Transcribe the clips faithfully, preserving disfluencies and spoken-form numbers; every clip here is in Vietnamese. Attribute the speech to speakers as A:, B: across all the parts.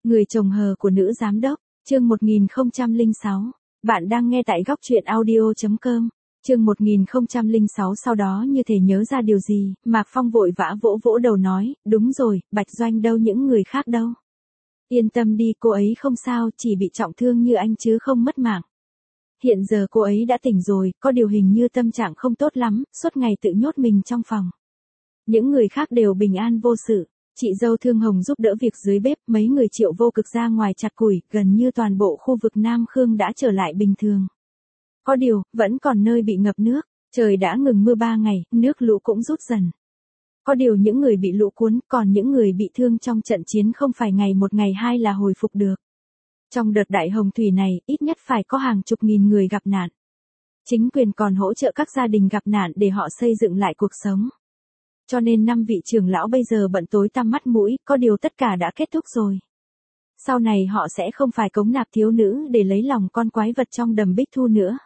A: Người chồng hờ của nữ giám đốc, chương một nghìn không trăm lẻ sáu. Bạn đang nghe tại góc truyện audio chấm com. Chương một nghìn không trăm lẻ sáu. Sau đó như thể nhớ ra điều gì, Mạc Phong vội vã vỗ vỗ đầu nói, đúng rồi, Bạch Doanh đâu, những người khác đâu. Yên tâm đi, cô ấy không sao, chỉ bị trọng thương như anh chứ không mất mạng. Hiện giờ cô ấy đã tỉnh rồi, có điều hình như tâm trạng không tốt lắm, suốt ngày tự nhốt mình trong phòng. Những người khác đều bình an vô sự. Chị dâu Thương Hồng giúp đỡ việc dưới bếp, mấy người Triệu Vô Cực ra ngoài chặt củi, gần như toàn bộ khu vực Nam Khương đã trở lại bình thường. Có điều, vẫn còn nơi bị ngập nước, trời đã ngừng mưa ba ngày, nước lũ cũng rút dần. Có điều những người bị lũ cuốn, còn những người bị thương trong trận chiến không phải ngày một ngày hai là hồi phục được. Trong đợt đại hồng thủy này, ít nhất phải có hàng chục nghìn người gặp nạn. Chính quyền còn hỗ trợ các gia đình gặp nạn để họ xây dựng lại cuộc sống. Cho nên năm vị trưởng lão bây giờ bận tối tăm mắt mũi, có điều tất cả đã kết thúc rồi. Sau này họ sẽ không phải cống nạp thiếu nữ để lấy lòng con quái vật trong đầm Bích Thu nữa.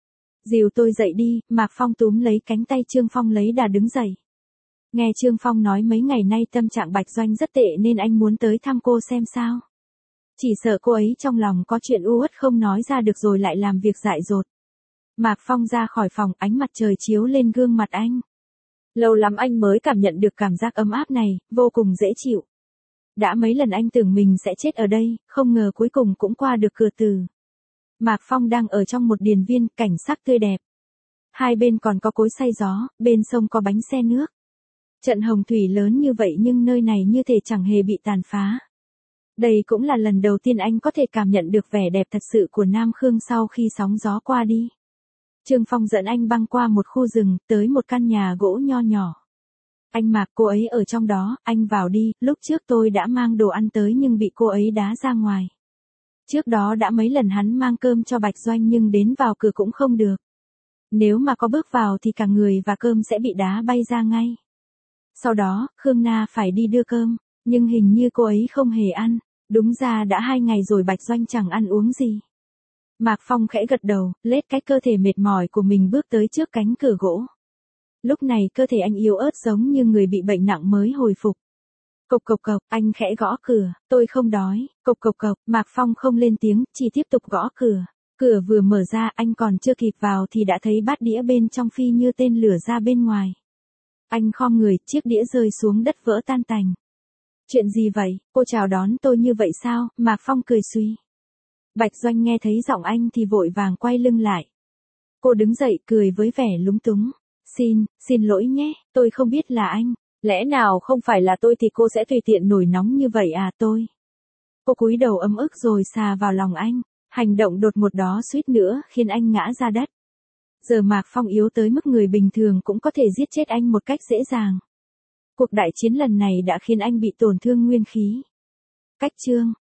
A: Dìu tôi dậy đi, Mạc Phong túm lấy cánh tay Trương Phong lấy đà đứng dậy. Nghe Trương Phong nói mấy ngày nay tâm trạng Bạch Doanh rất tệ nên anh muốn tới thăm cô xem sao. Chỉ sợ cô ấy trong lòng có chuyện u uất không nói ra được rồi lại làm việc dại dột. Mạc Phong ra khỏi phòng, ánh mặt trời chiếu lên gương mặt anh. Lâu lắm anh mới cảm nhận được cảm giác ấm áp này, vô cùng dễ chịu. Đã mấy lần anh tưởng mình sẽ chết ở đây, không ngờ cuối cùng cũng qua được cửa tử. Mạc Phong đang ở trong một điền viên, cảnh sắc tươi đẹp. Hai bên còn có cối xay gió, bên sông có bánh xe nước. Trận hồng thủy lớn như vậy nhưng nơi này như thể chẳng hề bị tàn phá. Đây cũng là lần đầu tiên anh có thể cảm nhận được vẻ đẹp thật sự của Nam Khương sau khi sóng gió qua đi. Trương Phong dẫn anh băng qua một khu rừng, tới một căn nhà gỗ nho nhỏ. Anh Mạc, cô ấy ở trong đó, anh vào đi, lúc trước tôi đã mang đồ ăn tới nhưng bị cô ấy đá ra ngoài. Trước đó đã mấy lần hắn mang cơm cho Bạch Doanh nhưng đến vào cửa cũng không được. Nếu mà có bước vào thì cả người và cơm sẽ bị đá bay ra ngay. Sau đó, Khương Na phải đi đưa cơm, nhưng hình như cô ấy không hề ăn, đúng ra đã hai ngày rồi Bạch Doanh chẳng ăn uống gì. Mạc Phong khẽ gật đầu, lết cái cơ thể mệt mỏi của mình bước tới trước cánh cửa gỗ. Lúc này cơ thể anh yếu ớt giống như người bị bệnh nặng mới hồi phục. Cộc cộc cộc, anh khẽ gõ cửa, tôi không đói, cộc cộc cộc, Mạc Phong không lên tiếng, chỉ tiếp tục gõ cửa. Cửa vừa mở ra anh còn chưa kịp vào thì đã thấy bát đĩa bên trong phi như tên lửa ra bên ngoài. Anh khom người, chiếc đĩa rơi xuống đất vỡ tan tành. Chuyện gì vậy, cô chào đón tôi như vậy sao, Mạc Phong cười suy. Bạch Doanh nghe thấy giọng anh thì vội vàng quay lưng lại. Cô đứng dậy cười với vẻ lúng túng. Xin, xin lỗi nhé, tôi không biết là anh. Lẽ nào không phải là tôi thì cô sẽ tùy tiện nổi nóng như vậy à tôi. Cô cúi đầu ấm ức rồi xà vào lòng anh. Hành động đột ngột đó suýt nữa khiến anh ngã ra đất. Giờ Mạc Phong yếu tới mức người bình thường cũng có thể giết chết anh một cách dễ dàng. Cuộc đại chiến lần này đã khiến anh bị tổn thương nguyên khí. Cách chương.